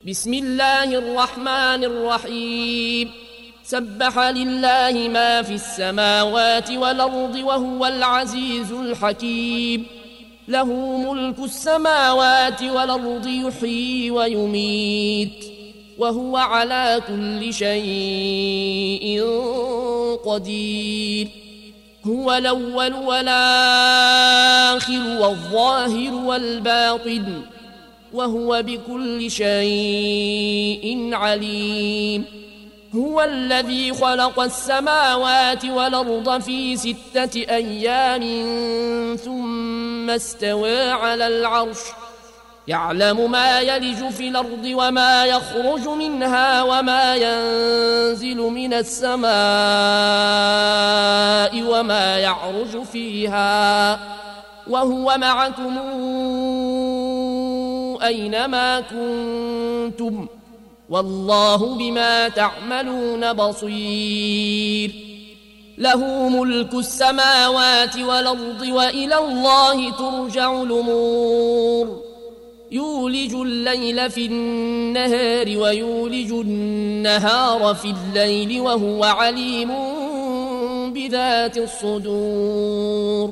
بسم الله الرحمن الرحيم سبح لله ما في السماوات والأرض وهو العزيز الحكيم له ملك السماوات والأرض يحيي ويميت وهو على كل شيء قدير هو الأول والآخر والظاهر والباطن وهو بكل شيء عليم هو الذي خلق السماوات والأرض في 6 أيام ثم استوى على العرش يعلم ما يلج في الأرض وما يخرج منها وما ينزل من السماء وما يعرج فيها وهو معكم أينما كنتم والله بما تعملون بصير له ملك السماوات والأرض وإلى الله ترجع الأمور يولج الليل في النهار ويولج النهار في الليل وهو عليم بذات الصدور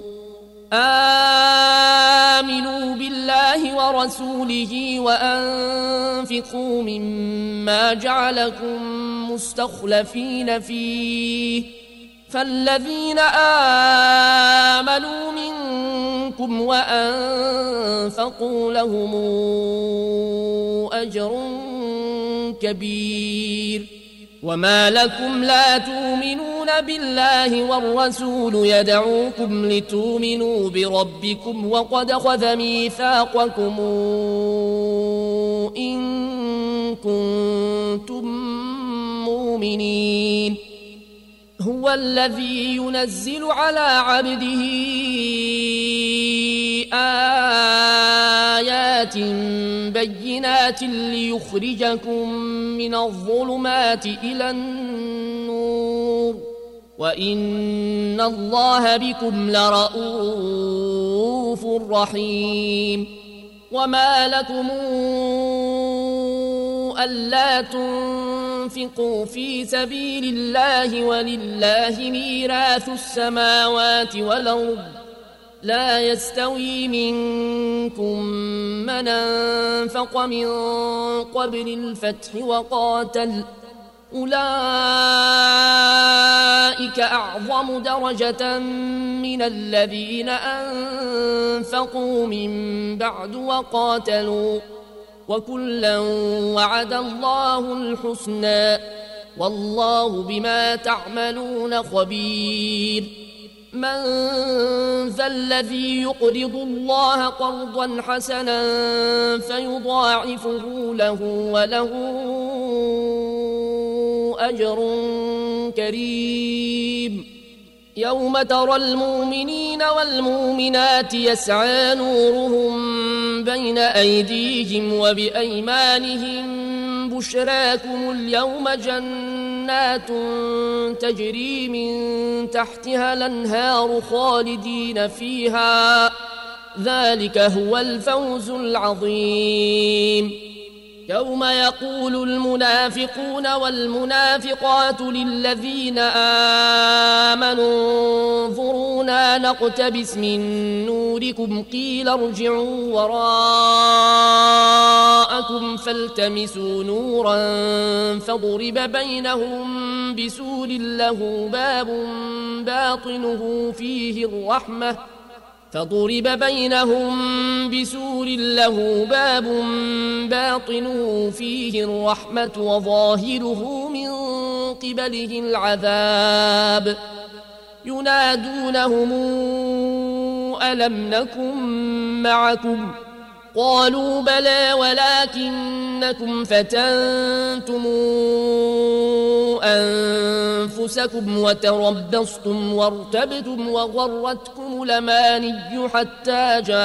آمنوا بالله ورسوله وأنفقوا مما جعلكم مستخلفين فيه فالذين آمنوا منكم وأنفقوا لهم أجر كبير وما لكم لا تؤمنون بالله والرسول يدعوكم لتؤمنوا بربكم وقد أخذ ميثاقكم إن كنتم مؤمنين هو الذي ينزل على عبده آيات بينات ليخرجكم من الظلمات إلى النور وإن الله بكم لرؤوف رحيم وما لكم ألا تنفقوا في سبيل الله ولله ميراث السماوات والأرض لا يستوي منكم من أنفق من قبل الفتح وقاتل أولئك أعظم درجة من الذين أنفقوا من بعد وقاتلوا وكلا وعد الله الحسنى والله بما تعملون خبير من ذا الذي يقرض الله قرضا حسنا فيضاعفه له وله أجر كريم يوم ترى المؤمنين والمؤمنات يسعى نورهم بين أيديهم وبأيمانهم بشراكم اليوم جنات تجري من تحتها الأنهار خالدين فيها ذلك هو الفوز العظيم يوم يقول المنافقون والمنافقات للذين آمنوا انظرونا نقتبس من نوركم قيل ارجعوا وراءكم فالتمسوا نورا فضرب بينهم بسور له باب باطنه فيه الرحمة وظاهره من قبله العذاب ينادونهم ألم نكن معكم قالوا بلى ولكنكم فتنتم أنفسكم وتربصتم وارتبتم وغرتكم الأماني حتى جاء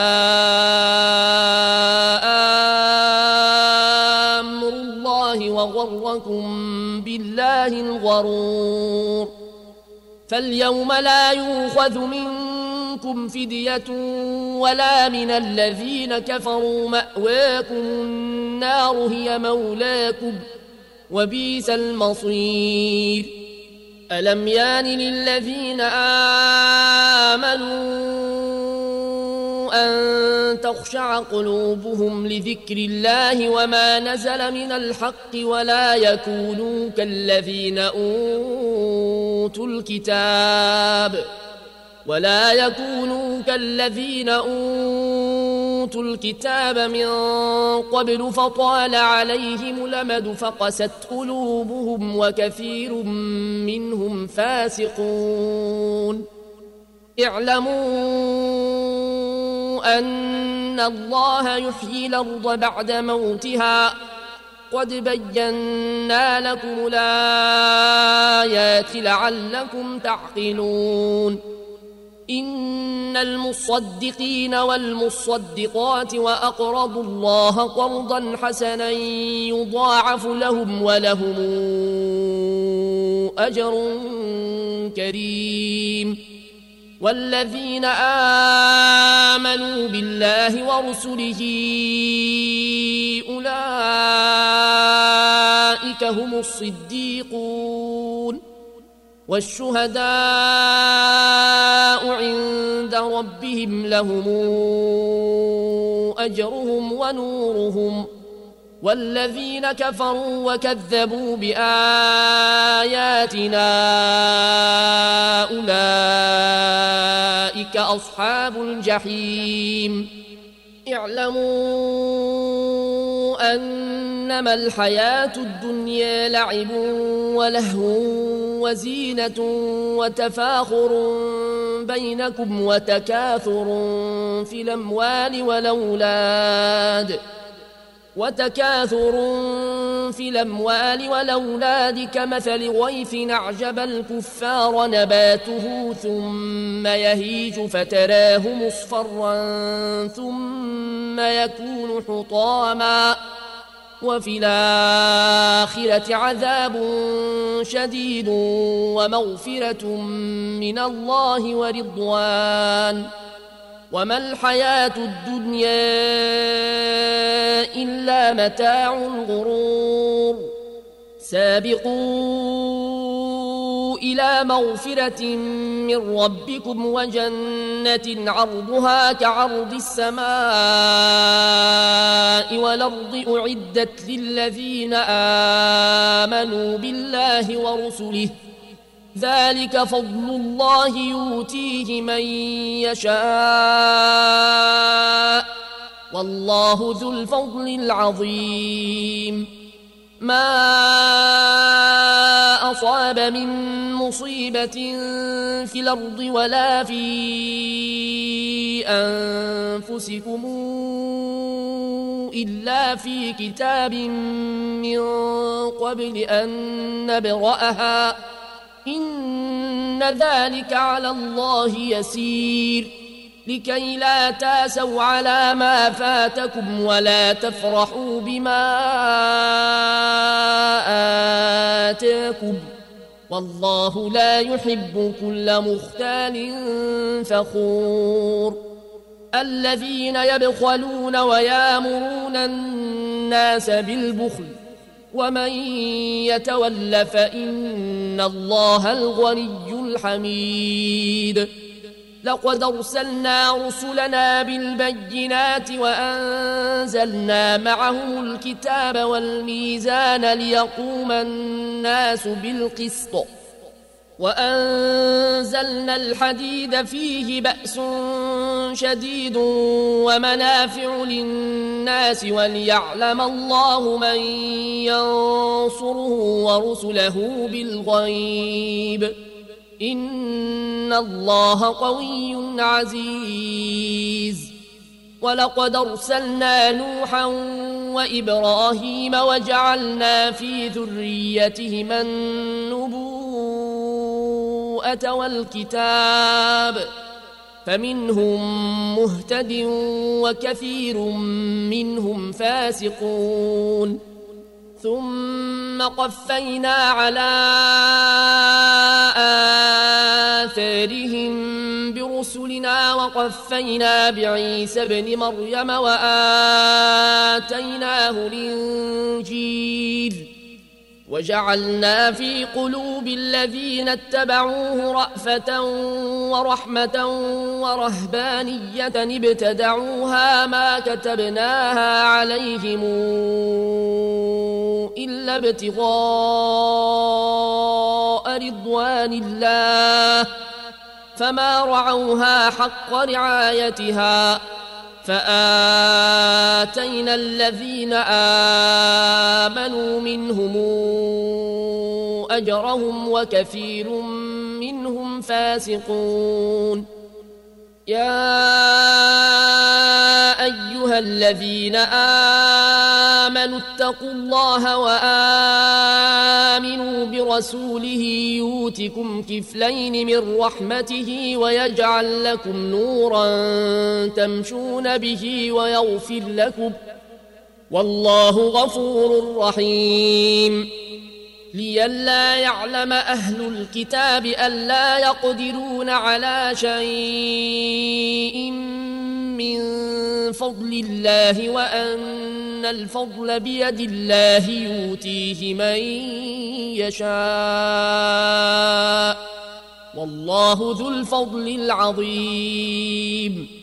أمر الله وغركم بالله الغرور فاليوم لا يؤخذ منكم فدية ولا من الذين كفروا مأواكم النار هي مولاكم وبئس المصير ألم يان للذين آمنوا أن تخشع قلوبهم لذكر الله وما نزل من الحق ولا يكونوا كالذين أوتوا الكتاب من قبل فطال عليهم الأمد فقست قلوبهم وكثير منهم فاسقون اعلموا أن الله يحيي الأرض بعد موتها قد بينا لكم الآيات لعلكم تعقلون إن المصدقين والمصدقات وأقرضوا الله قرضا حسنا يضاعف لهم ولهم أجر كريم والذين آمنوا بالله ورسله أولئك هم الصديقون والشهداء عند ربهم لهم أجرهم ونورهم والذين كفروا وكذبوا بآياتنا أولئك أصحاب الجحيم اعلموا أنما الحياة الدنيا لعب ولهو وزينة وتفاخر بينكم وتكاثر في الأموال والأولاد كمثل غيث أعجب الكفار نباته ثم يهيج فتراه مصفرا ثم يكون حطاما وفي الآخرة عذاب شديد ومغفرة من الله ورضوان وما الحياة الدنيا إلا متاع الغرور سابقوا إلى مغفرة من ربكم وجنة عرضها كعرض السماء والأرض أعدت للذين آمنوا بالله ورسله ذلك فضل الله يؤتيه من يشاء والله ذو الفضل العظيم ما أصاب من مصيبة في الأرض ولا في أنفسكم إلا في كتاب من قبل أن نبرأها إن ذلك على الله يسير لكي لا تاسوا على ما فاتكم ولا تفرحوا بما آتاكم والله لا يحب كل مختال فخور الذين يبخلون ويامرون الناس بالبخل ومن يتول فإن الله الغني الحميد لقد أرسلنا رسلنا بالبينات وأنزلنا معهم الكتاب والميزان ليقوم الناس بالقسط وأنزلنا الحديد فيه بأس شديد ومنافع للناس وليعلم الله من ينصره ورسله بالغيب إن الله قوي عزيز ولقد أرسلنا نوحا وإبراهيم وجعلنا في ذريتهما النبوءة والكتاب فمنهم مهتد وكثير منهم فاسقون ثم قفينا على آثارهم برسلنا رسلنا وقفينا بعيسى ابن مريم وآتيناه الإنجيل وجعلنا في قلوب الذين اتبعوه رأفة ورحمة ورهبانية ابتدعوها ما كتبناها عليهم إلا ابتغاء رضوان الله فما رعوها حق رعايتها فآتينا الذين آمنوا منهم أجرهم وكثير منهم فاسقون يا أيها الذين آمنوا اتقوا الله وآمنوا برسوله يؤتكم كفلين من رحمته ويجعل لكم نورا تمشون به ويغفر لكم والله غفور رحيم لئلا يعلم أهل الكتاب ألا يقدرون على شيء من فضل الله وأن الفضل بيد الله يؤتيه من يشاء والله ذو الفضل العظيم